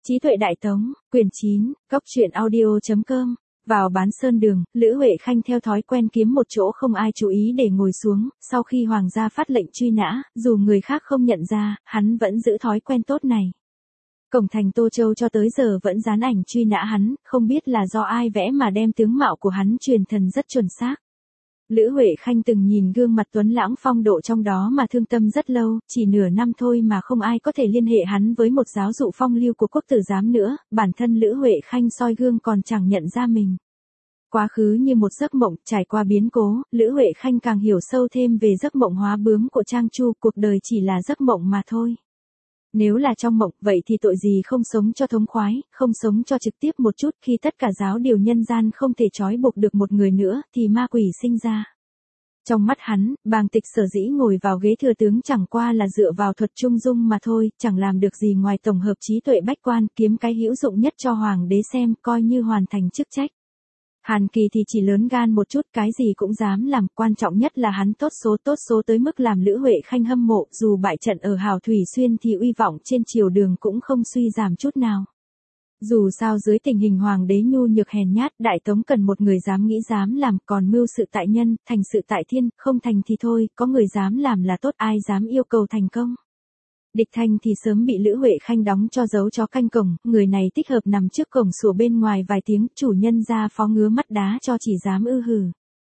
Trí tuệ Đại Tống, quyển 9, Cốc truyện audio.com. Vào bán sơn đường, Lữ Huệ Khanh theo thói quen kiếm một chỗ không ai chú ý để ngồi xuống, sau khi hoàng gia phát lệnh truy nã, dù người khác không nhận ra, hắn vẫn giữ thói quen tốt này. Cổng thành Tô Châu cho tới giờ vẫn dán ảnh truy nã hắn, không biết là do ai vẽ mà đem tướng mạo của hắn truyền thần rất chuẩn xác. Lữ Huệ Khanh từng nhìn gương mặt tuấn lãng phong độ trong đó mà thương tâm rất lâu, chỉ nửa năm thôi mà không ai có thể liên hệ hắn với một giáo dụ phong lưu của quốc tử giám nữa, bản thân Lữ Huệ Khanh soi gương còn chẳng nhận ra mình. Quá khứ như một giấc mộng, trải qua biến cố, Lữ Huệ Khanh càng hiểu sâu thêm về giấc mộng hóa bướm của Trang Chu, cuộc đời chỉ là giấc mộng mà thôi. Nếu là trong mộng, vậy thì tội gì không sống cho thống khoái, không sống cho trực tiếp một chút, khi tất cả giáo điều nhân gian không thể trói buộc được một người nữa, thì ma quỷ sinh ra. Trong mắt hắn, Bàng Tịch sở dĩ ngồi vào ghế thừa tướng chẳng qua là dựa vào thuật trung dung mà thôi, chẳng làm được gì ngoài tổng hợp trí tuệ bách quan, kiếm cái hữu dụng nhất cho hoàng đế xem, coi như hoàn thành chức trách. Hàn Kỳ thì chỉ lớn gan một chút, cái gì cũng dám làm, quan trọng nhất là hắn tốt số tới mức làm Lữ Huệ Khanh hâm mộ, dù bại trận ở Hào Thủy Xuyên thì uy vọng trên triều đường cũng không suy giảm chút nào. Dù sao dưới tình hình hoàng đế nhu nhược hèn nhát, Đại Tống cần một người dám nghĩ dám làm, còn mưu sự tại nhân, thành sự tại thiên, không thành thì thôi, có người dám làm là tốt, ai dám yêu cầu thành công. Địch Thanh thì sớm bị Lữ Huệ Khanh đóng cho dấu chó canh cổng, người này thích hợp nằm trước cổng sủa bên ngoài vài tiếng, chủ nhân ra phó ngứa mắt đá cho chỉ dám ư hừ.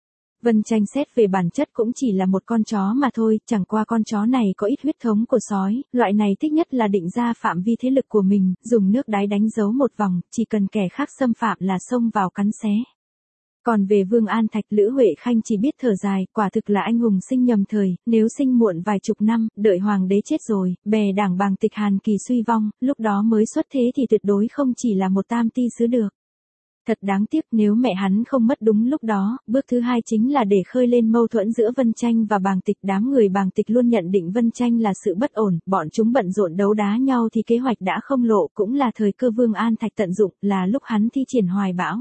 Vân Tranh xét về bản chất cũng chỉ là một con chó mà thôi, chẳng qua con chó này có ít huyết thống của sói, loại này thích nhất là định ra phạm vi thế lực của mình, dùng nước đáy đánh dấu một vòng, chỉ cần kẻ khác xâm phạm là xông vào cắn xé. Còn về Vương An Thạch, Lữ Huệ Khanh chỉ biết thở dài, quả thực là anh hùng sinh nhầm thời, nếu sinh muộn vài chục năm, đợi hoàng đế chết rồi, bè đảng Bàng Tịch Hàn Kỳ suy vong, lúc đó mới xuất thế thì tuyệt đối không chỉ là một tam ti sứ được. Thật đáng tiếc, nếu mẹ hắn không mất đúng lúc đó, bước thứ hai chính là để khơi lên mâu thuẫn giữa Vân Tranh và Bàng Tịch. Đám người Bàng Tịch luôn nhận định Vân Tranh là sự bất ổn, bọn chúng bận rộn đấu đá nhau thì kế hoạch đã không lộ, cũng là thời cơ Vương An Thạch tận dụng, là lúc hắn thi triển hoài bão.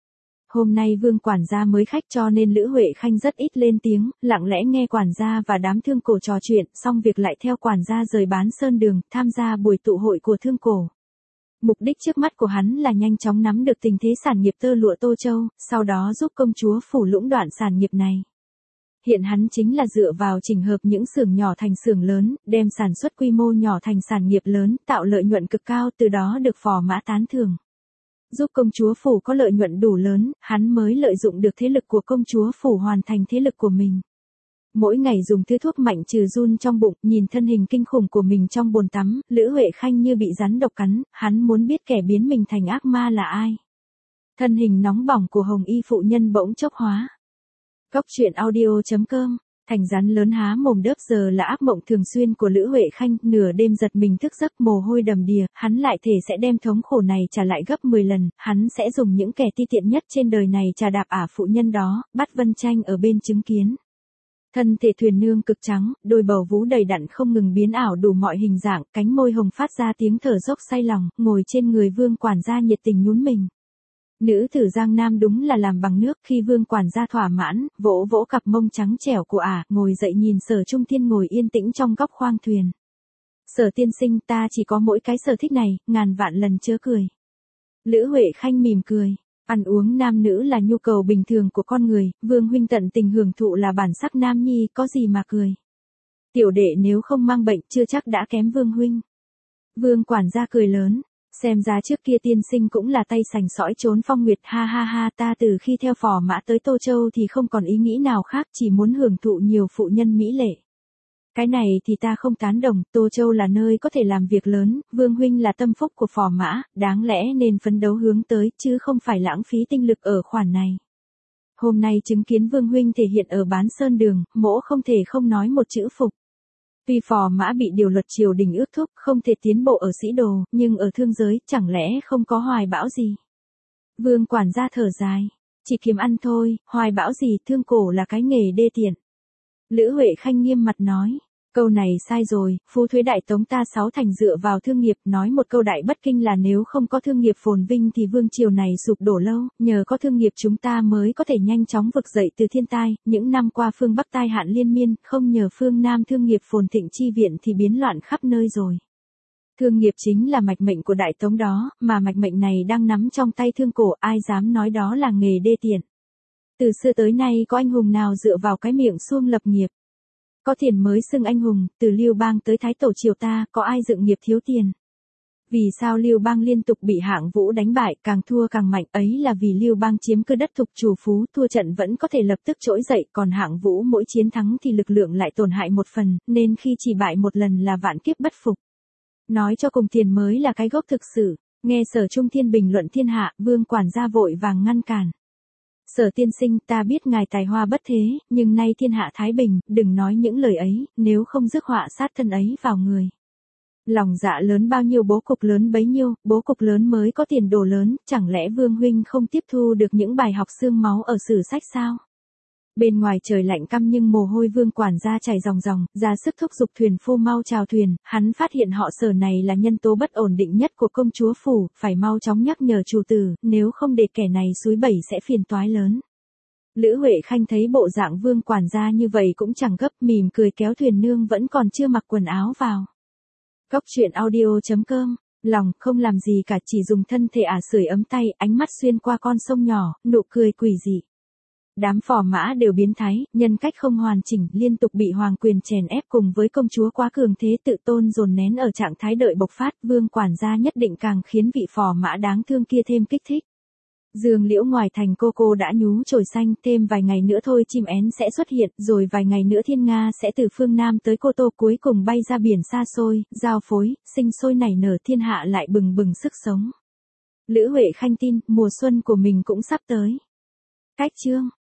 Hôm nay Vương quản gia mới khách cho nên Lữ Huệ Khanh rất ít lên tiếng, lặng lẽ nghe quản gia và đám thương cổ trò chuyện, xong việc lại theo quản gia rời bán sơn đường, tham gia buổi tụ hội của thương cổ. Mục đích trước mắt của hắn là nhanh chóng nắm được tình thế sản nghiệp tơ lụa Tô Châu, sau đó giúp công chúa phủ lũng đoạn sản nghiệp này. Hiện hắn chính là dựa vào chỉnh hợp những xưởng nhỏ thành xưởng lớn, đem sản xuất quy mô nhỏ thành sản nghiệp lớn, tạo lợi nhuận cực cao, từ đó được phò mã tán thưởng. Giúp công chúa phủ có lợi nhuận đủ lớn, hắn mới lợi dụng được thế lực của công chúa phủ hoàn thành thế lực của mình. Mỗi ngày dùng thứ thuốc mạnh trừ run trong bụng, nhìn thân hình kinh khủng của mình trong bồn tắm, Lữ Huệ Khanh như bị rắn độc cắn, hắn muốn biết kẻ biến mình thành ác ma là ai. Thân hình nóng bỏng của hồng y phụ nhân bỗng chốc hóa. Cốc truyện audio.com. Thành rắn lớn há mồm đớp giờ là ác mộng thường xuyên của Lữ Huệ Khanh, nửa đêm giật mình thức giấc mồ hôi đầm đìa, hắn lại thề sẽ đem thống khổ này trả lại gấp 10 lần, hắn sẽ dùng những kẻ ti tiện nhất trên đời này trà đạp ả phụ nhân đó, bắt Vân Tranh ở bên chứng kiến. Thân thể thuyền nương cực trắng, đôi bầu vú đầy đặn không ngừng biến ảo đủ mọi hình dạng, cánh môi hồng phát ra tiếng thở dốc say lòng, ngồi trên người Vương quản gia nhiệt tình nhún mình. Nữ tử Giang Nam đúng là làm bằng nước, khi Vương quản gia thỏa mãn, vỗ vỗ cặp mông trắng trẻo của ả, ngồi dậy nhìn Sở Trung Thiên ngồi yên tĩnh trong góc khoang thuyền. Sở tiên sinh, ta chỉ có mỗi cái sở thích này, ngàn vạn lần chớ cười. Lữ Huệ Khanh mỉm cười. Ăn uống nam nữ là nhu cầu bình thường của con người, Vương huynh tận tình hưởng thụ là bản sắc nam nhi, có gì mà cười. Tiểu đệ nếu không mang bệnh chưa chắc đã kém Vương huynh. Vương quản gia cười lớn, xem ra trước kia tiên sinh cũng là tay sành sỏi trốn phong nguyệt, ha ha ha, ta từ khi theo phò mã tới Tô Châu thì không còn ý nghĩ nào khác, chỉ muốn hưởng thụ nhiều phụ nhân mỹ lệ. Cái này thì ta không tán đồng, Tô Châu là nơi có thể làm việc lớn, Vương huynh là tâm phúc của phò mã, đáng lẽ nên phấn đấu hướng tới, chứ không phải lãng phí tinh lực ở khoản này. Hôm nay chứng kiến Vương huynh thể hiện ở bán sơn đường, mỗ không thể không nói một chữ phục. Vì phò mã bị điều luật triều đình ước thúc, không thể tiến bộ ở sĩ đồ, nhưng ở thương giới, chẳng lẽ không có hoài bão gì. Vương quản gia thở dài, chỉ kiếm ăn thôi, hoài bão gì, thương cổ là cái nghề đê tiện. Lữ Huệ Khanh nghiêm mặt nói, câu này sai rồi, phú thuế Đại Tống ta sáu thành dựa vào thương nghiệp, nói một câu đại bất kinh là nếu không có thương nghiệp phồn vinh thì vương triều này sụp đổ lâu, nhờ có thương nghiệp chúng ta mới có thể nhanh chóng vực dậy từ thiên tai, những năm qua phương Bắc tai hạn liên miên, không nhờ phương Nam thương nghiệp phồn thịnh chi viện thì biến loạn khắp nơi rồi. Thương nghiệp chính là mạch mệnh của Đại Tống đó, mà mạch mệnh này đang nắm trong tay Thương Cổ, ai dám nói đó là nghề đê tiện. Từ xưa tới nay có anh hùng nào dựa vào cái miệng suông lập nghiệp. Có tiền mới xưng anh hùng, từ Lưu Bang tới Thái Tổ triều ta, có ai dựng nghiệp thiếu tiền. Vì sao Lưu Bang liên tục bị Hạng Vũ đánh bại, càng thua càng mạnh, ấy là vì Lưu Bang chiếm cứ đất thục chủ phú, thua trận vẫn có thể lập tức trỗi dậy, còn Hạng Vũ mỗi chiến thắng thì lực lượng lại tổn hại một phần, nên khi chỉ bại một lần là vạn kiếp bất phục. Nói cho cùng tiền mới là cái gốc thực sự. Nghe Sở Trung Thiên bình luận thiên hạ, Vương quản gia vội vàng ngăn cản. Sở tiên sinh, ta biết ngài tài hoa bất thế, nhưng nay thiên hạ thái bình, đừng nói những lời ấy, nếu không rước họa sát thân ấy vào người. Lòng dạ lớn bao nhiêu bố cục lớn bấy nhiêu, bố cục lớn mới có tiền đồ lớn, chẳng lẽ Vương huynh không tiếp thu được những bài học xương máu ở sử sách sao? Bên ngoài trời lạnh căm nhưng mồ hôi Vương quản gia chảy ròng ròng, ra sức thúc giục thuyền phu mau chào thuyền, hắn phát hiện họ Sở này là nhân tố bất ổn định nhất của công chúa phủ, phải mau chóng nhắc nhở chủ tử, nếu không để kẻ này xúi bẩy sẽ phiền toái lớn. Lữ Huệ Khanh thấy bộ dạng Vương quản gia như vậy cũng chẳng gấp, mỉm cười kéo thuyền nương vẫn còn chưa mặc quần áo vào. Cóc truyện audio.com, lòng không làm gì cả, chỉ dùng thân thể sưởi ấm tay, ánh mắt xuyên qua con sông nhỏ, nụ cười quỷ dị. Đám phò mã đều biến thái, nhân cách không hoàn chỉnh, liên tục bị hoàng quyền chèn ép cùng với công chúa quá cường thế tự tôn dồn nén ở trạng thái đợi bộc phát, Vương quản gia nhất định càng khiến vị phò mã đáng thương kia thêm kích thích. Dương Liễu ngoài thành cô đã nhú chồi xanh, thêm vài ngày nữa thôi chim én sẽ xuất hiện, rồi vài ngày nữa thiên nga sẽ từ phương Nam tới Cô Tô cuối cùng bay ra biển xa xôi, giao phối, sinh sôi nảy nở, thiên hạ lại bừng bừng sức sống. Lữ Huệ Khanh tin, mùa xuân của mình cũng sắp tới. Cách chương